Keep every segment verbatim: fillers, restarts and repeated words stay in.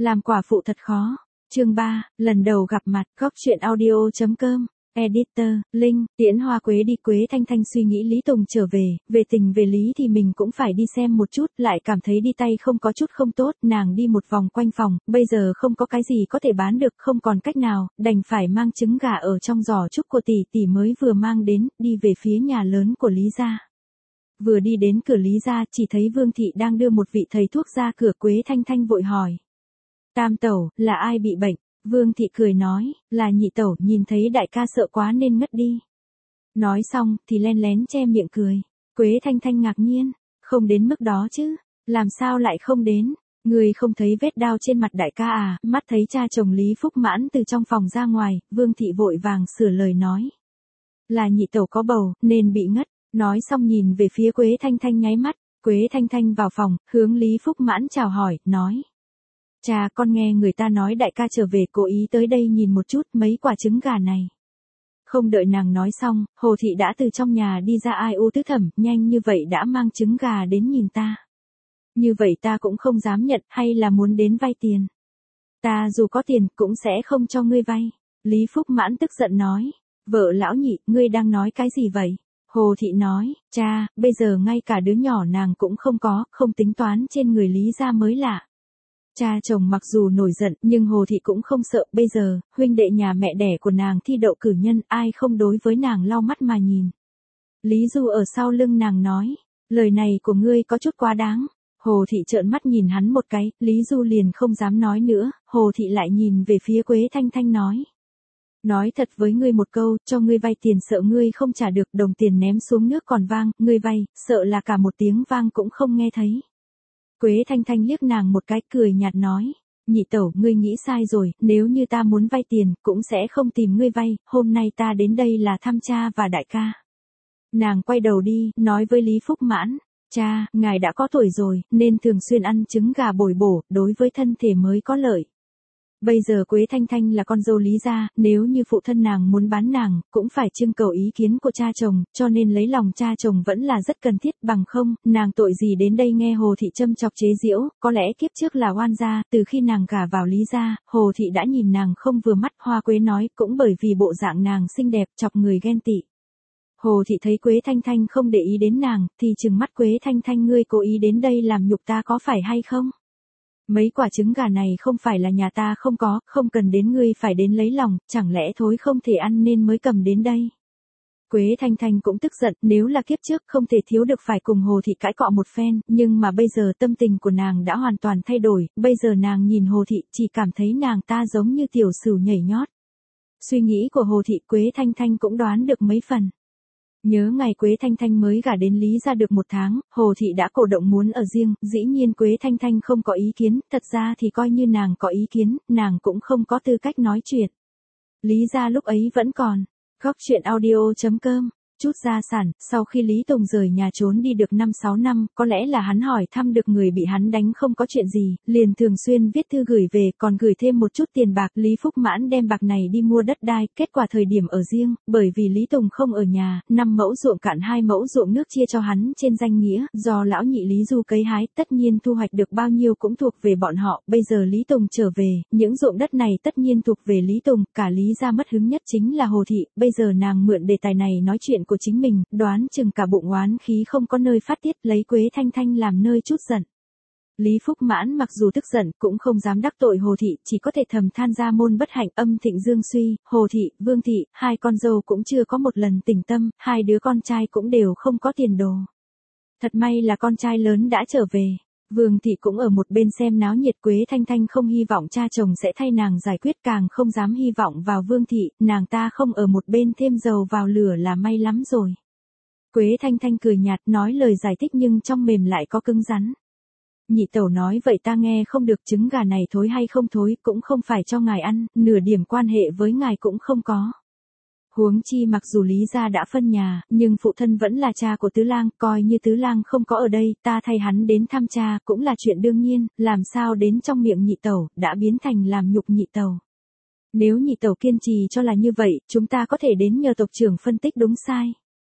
Làm quả phụ thật khó. Chương ba, lần đầu gặp mặt. Góc truyện audio chấm com. Editor, Linh, tiễn Hoa Quế đi. Quế Thanh Thanh suy nghĩ Lý Tùng trở về, về tình về lý thì mình cũng phải đi xem một chút, lại cảm thấy đi tay không có chút không tốt, nàng đi một vòng quanh phòng, bây giờ không có cái gì có thể bán được, không còn cách nào, đành phải mang trứng gà ở trong giỏ trúc của tỷ tỷ mới vừa mang đến, đi về phía nhà lớn của Lý gia. Vừa đi đến cửa Lý gia, chỉ thấy Vương Thị đang đưa một vị thầy thuốc ra cửa. Quế Thanh Thanh vội hỏi: Tam tẩu, là ai bị bệnh? Vương Thị cười nói, là nhị tẩu, nhìn thấy đại ca sợ quá nên ngất đi. Nói xong, thì len lén che miệng cười. Quế Thanh Thanh ngạc nhiên, không đến mức đó chứ, làm sao lại không đến? Người không thấy vết đao trên mặt đại ca à? Mắt thấy cha chồng Lý Phúc Mãn từ trong phòng ra ngoài, Vương Thị vội vàng sửa lời nói: Là nhị tẩu có bầu, nên bị ngất. Nói xong nhìn về phía Quế Thanh Thanh nháy mắt. Quế Thanh Thanh vào phòng, hướng Lý Phúc Mãn chào hỏi, nói: Cha, con nghe người ta nói đại ca trở về, cố ý tới đây nhìn một chút mấy quả trứng gà này. Không đợi nàng nói xong, Hồ Thị đã từ trong nhà đi ra. Ai u tứ thẩm, nhanh như vậy đã mang trứng gà đến nhìn ta. Như vậy ta cũng không dám nhận, hay là muốn đến vay tiền? Ta dù có tiền, cũng sẽ không cho ngươi vay. Lý Phúc Mãn tức giận nói: Vợ lão nhị, ngươi đang nói cái gì vậy? Hồ Thị nói: Cha, bây giờ ngay cả đứa nhỏ nàng cũng không có, không tính toán trên người Lý gia mới lạ. Cha chồng mặc dù nổi giận, nhưng Hồ Thị cũng không sợ, bây giờ, huynh đệ nhà mẹ đẻ của nàng thi đậu cử nhân, ai không đối với nàng lau mắt mà nhìn. Lý Du ở sau lưng nàng nói: Lời này của ngươi có chút quá đáng. Hồ Thị trợn mắt nhìn hắn một cái, Lý Du liền không dám nói nữa, Hồ Thị lại nhìn về phía Quế Thanh Thanh nói: Nói thật với ngươi một câu, cho ngươi vay tiền sợ ngươi không trả được, đồng tiền ném xuống nước còn vang, ngươi vay, sợ là cả một tiếng vang cũng không nghe thấy. Quế Thanh Thanh liếc nàng một cái, cười nhạt nói: Nhị tẩu, ngươi nghĩ sai rồi, nếu như ta muốn vay tiền, cũng sẽ không tìm ngươi vay, hôm nay ta đến đây là thăm cha và đại ca. Nàng quay đầu đi, nói với Lý Phúc Mãn: Cha, ngài đã có tuổi rồi, nên thường xuyên ăn trứng gà bồi bổ, đối với thân thể mới có lợi. Bây giờ Quế Thanh Thanh là con dâu Lý gia, nếu như phụ thân nàng muốn bán nàng, cũng phải trưng cầu ý kiến của cha chồng, cho nên lấy lòng cha chồng vẫn là rất cần thiết, bằng không, nàng tội gì đến đây nghe Hồ Thị châm chọc chế giễu, có lẽ kiếp trước là oan gia, từ khi nàng gả vào Lý gia, Hồ Thị đã nhìn nàng không vừa mắt. Hoa Quế nói, cũng bởi vì bộ dạng nàng xinh đẹp, chọc người ghen tị. Hồ Thị thấy Quế Thanh Thanh không để ý đến nàng, thì trừng mắt: Quế Thanh Thanh, ngươi cố ý đến đây làm nhục ta có phải hay không? Mấy quả trứng gà này không phải là nhà ta không có, không cần đến ngươi phải đến lấy lòng, chẳng lẽ thối không thể ăn nên mới cầm đến đây. Quế Thanh Thanh cũng tức giận, nếu là kiếp trước không thể thiếu được phải cùng Hồ Thị cãi cọ một phen, nhưng mà bây giờ tâm tình của nàng đã hoàn toàn thay đổi, bây giờ nàng nhìn Hồ Thị chỉ cảm thấy nàng ta giống như tiểu sửu nhảy nhót. Suy nghĩ của Hồ Thị, Quế Thanh Thanh cũng đoán được mấy phần. Nhớ ngày Quế Thanh Thanh mới gả đến Lý gia được một tháng, Hồ Thị đã cổ động muốn ở riêng, dĩ nhiên Quế Thanh Thanh không có ý kiến, thật ra thì coi như nàng có ý kiến, nàng cũng không có tư cách nói chuyện. Lý gia lúc ấy vẫn còn. Góc truyện audio chấm com. Chút gia sản, sau khi Lý Tùng rời nhà trốn đi được năm sáu năm, có lẽ là hắn hỏi thăm được người bị hắn đánh không có chuyện gì, liền thường xuyên viết thư gửi về, còn gửi thêm một chút tiền bạc. Lý Phúc Mãn đem bạc này đi mua đất đai, kết quả thời điểm ở riêng, bởi vì Lý Tùng không ở nhà, năm mẫu ruộng cạn hai mẫu ruộng nước chia cho hắn trên danh nghĩa, do lão nhị Lý Du cấy hái, tất nhiên thu hoạch được bao nhiêu cũng thuộc về bọn họ. Bây giờ Lý Tùng trở về, những ruộng đất này tất nhiên thuộc về Lý Tùng, cả Lý gia mất hứng nhất chính là Hồ Thị, bây giờ nàng mượn đề tài này nói chuyện của chính mình, đoán chừng cả bụng oán khí không có nơi phát tiết, lấy Quế Thanh Thanh làm nơi chút giận. Lý Phúc Mãn mặc dù tức giận, cũng không dám đắc tội Hồ Thị, chỉ có thể thầm than ra môn bất hạnh. Âm thịnh dương suy, Hồ Thị, Vương Thị, hai con dâu cũng chưa có một lần tỉnh tâm, hai đứa con trai cũng đều không có tiền đồ. Thật may là con trai lớn đã trở về. Vương Thị cũng ở một bên xem náo nhiệt. Quế Thanh Thanh không hy vọng cha chồng sẽ thay nàng giải quyết, càng không dám hy vọng vào Vương Thị, nàng ta không ở một bên thêm dầu vào lửa là may lắm rồi. Quế Thanh Thanh cười nhạt, nói lời giải thích nhưng trong mềm lại có cứng rắn. Nhị tẩu nói vậy ta nghe không được, trứng gà này thối hay không thối cũng không phải cho ngài ăn, nửa điểm quan hệ với ngài cũng không có. Huống chi mặc dù Lý gia đã phân nhà, nhưng phụ thân vẫn là cha của Tứ Lang, coi như Tứ Lang không có ở đây, ta thay hắn đến thăm cha cũng là chuyện đương nhiên, làm sao đến trong miệng nhị tẩu đã biến thành làm nhục nhị tẩu. Nếu nhị tẩu kiên trì cho là như vậy, chúng ta có thể đến nhờ tộc trưởng phân tích đúng sai.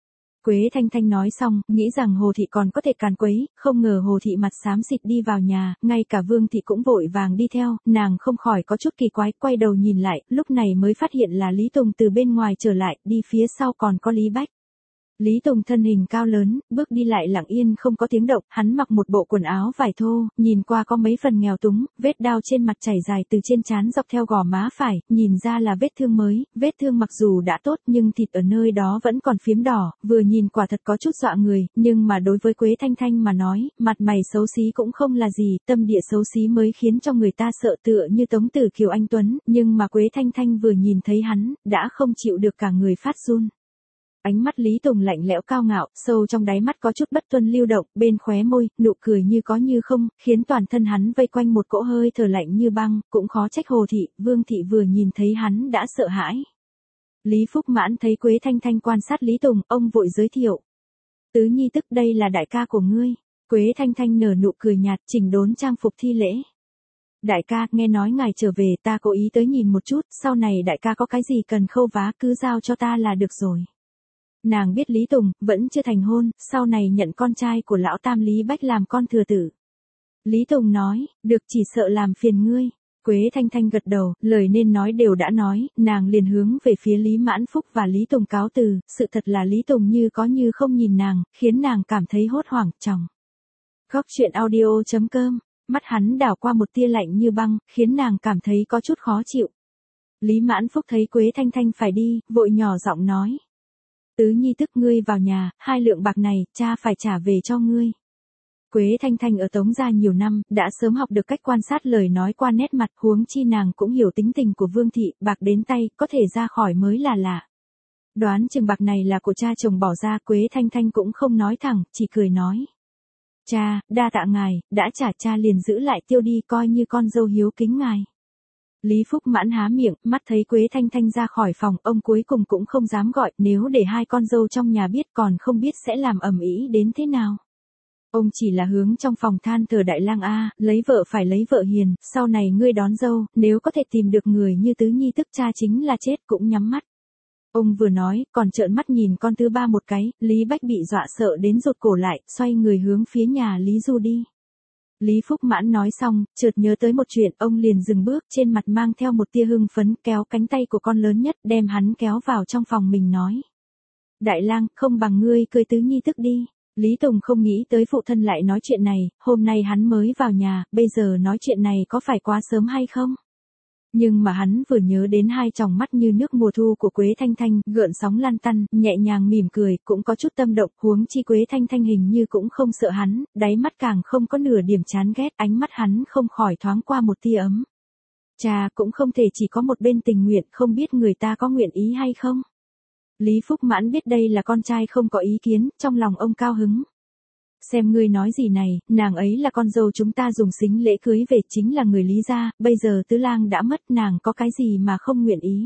Quế Thanh Thanh nói xong, nghĩ rằng Hồ Thị còn có thể càn quấy, không ngờ Hồ Thị mặt xám xịt đi vào nhà, ngay cả Vương Thị cũng vội vàng đi theo, nàng không khỏi có chút kỳ quái, quay đầu nhìn lại, lúc này mới phát hiện là Lý Tùng từ bên ngoài trở lại, đi phía sau còn có Lý Bách. Lý Tùng thân hình cao lớn, bước đi lại lặng yên không có tiếng động, hắn mặc một bộ quần áo vải thô, nhìn qua có mấy phần nghèo túng, vết đao trên mặt chảy dài từ trên trán dọc theo gò má phải, nhìn ra là vết thương mới, vết thương mặc dù đã tốt nhưng thịt ở nơi đó vẫn còn phiếm đỏ, vừa nhìn quả thật có chút dọa người, nhưng mà đối với Quế Thanh Thanh mà nói, mặt mày xấu xí cũng không là gì, tâm địa xấu xí mới khiến cho người ta sợ tựa như Tống Tử Kiều anh Tuấn, nhưng mà Quế Thanh Thanh vừa nhìn thấy hắn, đã không chịu được cả người phát run. Ánh mắt Lý Tùng lạnh lẽo cao ngạo, sâu trong đáy mắt có chút bất tuân lưu động, bên khóe môi, nụ cười như có như không, khiến toàn thân hắn vây quanh một cỗ hơi thở lạnh như băng, cũng khó trách Hồ Thị, Vương Thị vừa nhìn thấy hắn đã sợ hãi. Lý Phúc Mãn thấy Quế Thanh Thanh quan sát Lý Tùng, ông vội giới thiệu. Tứ nhi tức đây là đại ca của ngươi. Quế Thanh Thanh nở nụ cười nhạt, chỉnh đốn trang phục thi lễ. Đại ca, nghe nói ngài trở về, ta cố ý tới nhìn một chút, sau này đại ca có cái gì cần khâu vá cứ giao cho ta là được rồi. Nàng biết Lý Tùng, vẫn chưa thành hôn, sau này nhận con trai của lão tam Lý Bách làm con thừa tử. Lý Tùng nói, được chỉ sợ làm phiền ngươi. Quế Thanh Thanh gật đầu, lời nên nói đều đã nói, nàng liền hướng về phía Lý Mãn Phúc và Lý Tùng cáo từ, sự thật là Lý Tùng như có như không nhìn nàng, khiến nàng cảm thấy hốt hoảng, chồng. Góc truyện audio chấm com, mắt hắn đảo qua một tia lạnh như băng, khiến nàng cảm thấy có chút khó chịu. Lý Mãn Phúc thấy Quế Thanh Thanh phải đi, vội nhỏ giọng nói. Tứ nhi tức ngươi vào nhà, hai lượng bạc này, cha phải trả về cho ngươi. Quế Thanh Thanh ở Tống gia nhiều năm, đã sớm học được cách quan sát lời nói qua nét mặt, huống chi nàng cũng hiểu tính tình của Vương Thị, bạc đến tay, có thể ra khỏi mới là lạ. Đoán chừng bạc này là của cha chồng bỏ ra, Quế Thanh Thanh cũng không nói thẳng, chỉ cười nói. Cha, đa tạ ngài, đã trả cha liền giữ lại tiêu đi coi như con dâu hiếu kính ngài. Lý Phúc Mãn há miệng, mắt thấy Quế Thanh Thanh ra khỏi phòng, ông cuối cùng cũng không dám gọi, nếu để hai con dâu trong nhà biết còn không biết sẽ làm ầm ĩ đến thế nào. Ông chỉ là hướng trong phòng than thở đại lang a, lấy vợ phải lấy vợ hiền, sau này ngươi đón dâu, nếu có thể tìm được người như Tứ nhi tức cha chính là chết cũng nhắm mắt. Ông vừa nói, còn trợn mắt nhìn con thứ ba một cái, Lý Bách bị dọa sợ đến rụt cổ lại, xoay người hướng phía nhà Lý Du đi. Lý Phúc Mãn nói xong, chợt nhớ tới một chuyện, ông liền dừng bước, trên mặt mang theo một tia hưng phấn, kéo cánh tay của con lớn nhất, đem hắn kéo vào trong phòng mình nói. Đại lang, không bằng ngươi cưới Tứ nhi tức đi. Lý Tùng không nghĩ tới phụ thân lại nói chuyện này, hôm nay hắn mới vào nhà, bây giờ nói chuyện này có phải quá sớm hay không? Nhưng mà hắn vừa nhớ đến hai tròng mắt như nước mùa thu của Quế Thanh Thanh, gợn sóng lan tăn, nhẹ nhàng mỉm cười, cũng có chút tâm động, huống chi Quế Thanh Thanh hình như cũng không sợ hắn, đáy mắt càng không có nửa điểm chán ghét, ánh mắt hắn không khỏi thoáng qua một tia ấm. Cha cũng không thể chỉ có một bên tình nguyện, không biết người ta có nguyện ý hay không. Lý Phúc Mãn biết đây là con trai không có ý kiến, trong lòng ông cao hứng. Xem ngươi nói gì này, nàng ấy là con dâu chúng ta dùng sính lễ cưới về chính là người Lý gia, bây giờ tứ lang đã mất nàng có cái gì mà không nguyện ý.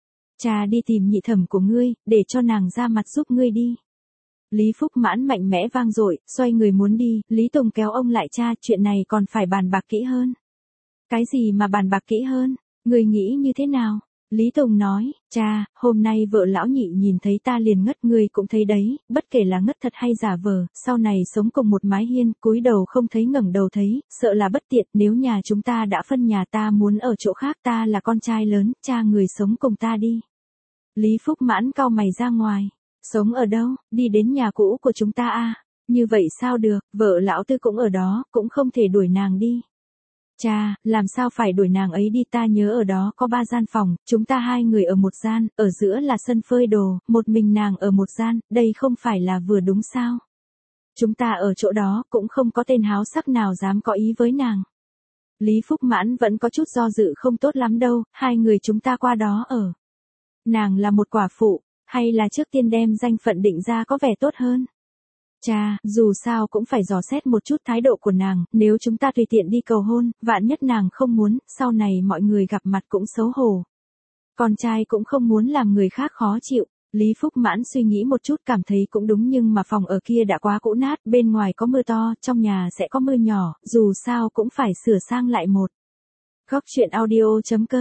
Cha đi tìm nhị thẩm của ngươi, để cho nàng ra mặt giúp ngươi đi. Lý Phúc Mãn mạnh mẽ vang dội, xoay người muốn đi, Lý Tùng kéo ông lại cha, chuyện này còn phải bàn bạc kỹ hơn. Cái gì mà bàn bạc kỹ hơn, ngươi nghĩ như thế nào? Lý Tùng nói, cha, hôm nay vợ lão nhị nhìn thấy ta liền ngất, ngươi cũng thấy đấy, bất kể là ngất thật hay giả vờ, sau này sống cùng một mái hiên, cúi đầu không thấy ngẩng đầu thấy, sợ là bất tiện, nếu nhà chúng ta đã phân nhà ta muốn ở chỗ khác, ta là con trai lớn, cha người sống cùng ta đi. Lý Phúc Mãn cau mày ra ngoài, sống ở đâu, đi đến nhà cũ của chúng ta à, như vậy sao được, vợ lão Tư cũng ở đó, cũng không thể đuổi nàng đi. Cha, làm sao phải đuổi nàng ấy đi, ta nhớ ở đó có ba gian phòng, chúng ta hai người ở một gian, ở giữa là sân phơi đồ, một mình nàng ở một gian, đây không phải là vừa đúng sao? Chúng ta ở chỗ đó cũng không có tên háo sắc nào dám có ý với nàng. Lý Phúc Mãn vẫn có chút do dự không tốt lắm đâu, hai người chúng ta qua đó ở. Nàng là một quả phụ, hay là trước tiên đem danh phận định ra có vẻ tốt hơn? Cha, dù sao cũng phải dò xét một chút thái độ của nàng, nếu chúng ta tùy tiện đi cầu hôn, vạn nhất nàng không muốn, sau này mọi người gặp mặt cũng xấu hổ. Con trai cũng không muốn làm người khác khó chịu. Lý Phúc Mãn suy nghĩ một chút cảm thấy cũng đúng, nhưng mà phòng ở kia đã quá cũ nát, bên ngoài có mưa to, trong nhà sẽ có mưa nhỏ, dù sao cũng phải sửa sang lại một. Góc truyện audio chấm com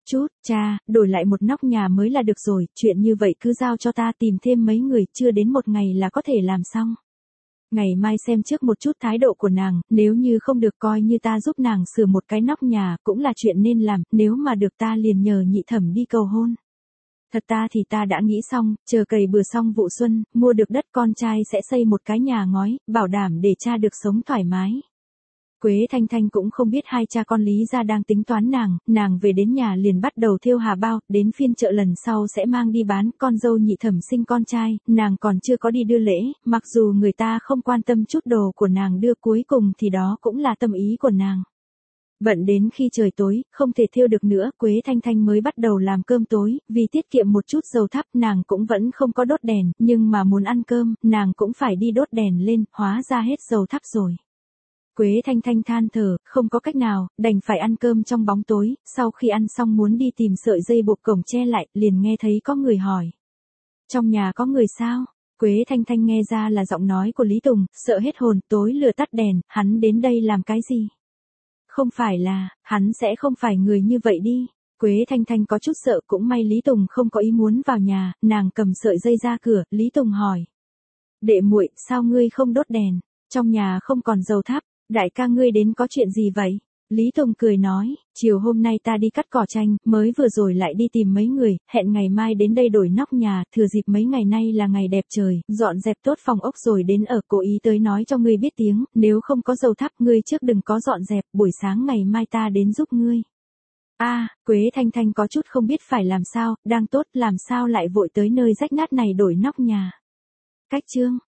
Chút, cha, đổi lại một nóc nhà mới là được rồi, chuyện như vậy cứ giao cho ta tìm thêm mấy người, chưa đến một ngày là có thể làm xong. Ngày mai xem trước một chút thái độ của nàng, nếu như không được coi như ta giúp nàng sửa một cái nóc nhà, cũng là chuyện nên làm, nếu mà được ta liền nhờ nhị thẩm đi cầu hôn. Thật ta thì ta đã nghĩ xong, chờ cày bừa xong vụ xuân, mua được đất con trai sẽ xây một cái nhà ngói, bảo đảm để cha được sống thoải mái. Quế Thanh Thanh cũng không biết hai cha con Lý gia đang tính toán nàng, nàng về đến nhà liền bắt đầu thêu hà bao, đến phiên chợ lần sau sẽ mang đi bán, con dâu nhị thẩm sinh con trai, nàng còn chưa có đi đưa lễ, mặc dù người ta không quan tâm chút đồ của nàng đưa cuối cùng thì đó cũng là tâm ý của nàng. Bận đến khi trời tối, không thể thêu được nữa, Quế Thanh Thanh mới bắt đầu làm cơm tối, vì tiết kiệm một chút dầu thắp nàng cũng vẫn không có đốt đèn, nhưng mà muốn ăn cơm, nàng cũng phải đi đốt đèn lên, hóa ra hết dầu thắp rồi. Quế Thanh Thanh than thở, không có cách nào, đành phải ăn cơm trong bóng tối, sau khi ăn xong muốn đi tìm sợi dây buộc cổng che lại, liền nghe thấy có người hỏi. Trong nhà có người sao? Quế Thanh Thanh nghe ra là giọng nói của Lý Tùng, sợ hết hồn, tối lửa tắt đèn, hắn đến đây làm cái gì? Không phải là, hắn sẽ không phải người như vậy đi. Quế Thanh Thanh có chút sợ, cũng may Lý Tùng không có ý muốn vào nhà, nàng cầm sợi dây ra cửa, Lý Tùng hỏi. Đệ muội, sao ngươi không đốt đèn? Trong nhà không còn dầu thắp, đại ca ngươi đến có chuyện gì vậy? Lý Tùng cười nói, chiều hôm nay ta đi cắt cỏ tranh, mới vừa rồi lại đi tìm mấy người, hẹn ngày mai đến đây đổi nóc nhà, thừa dịp mấy ngày nay là ngày đẹp trời, dọn dẹp tốt phòng ốc rồi đến ở, cố ý tới nói cho ngươi biết tiếng, nếu không có dầu thắp ngươi trước đừng có dọn dẹp, buổi sáng ngày mai ta đến giúp ngươi. A, Quế Thanh Thanh có chút không biết phải làm sao, đang tốt làm sao lại vội tới nơi rách nát này đổi nóc nhà. Cách chương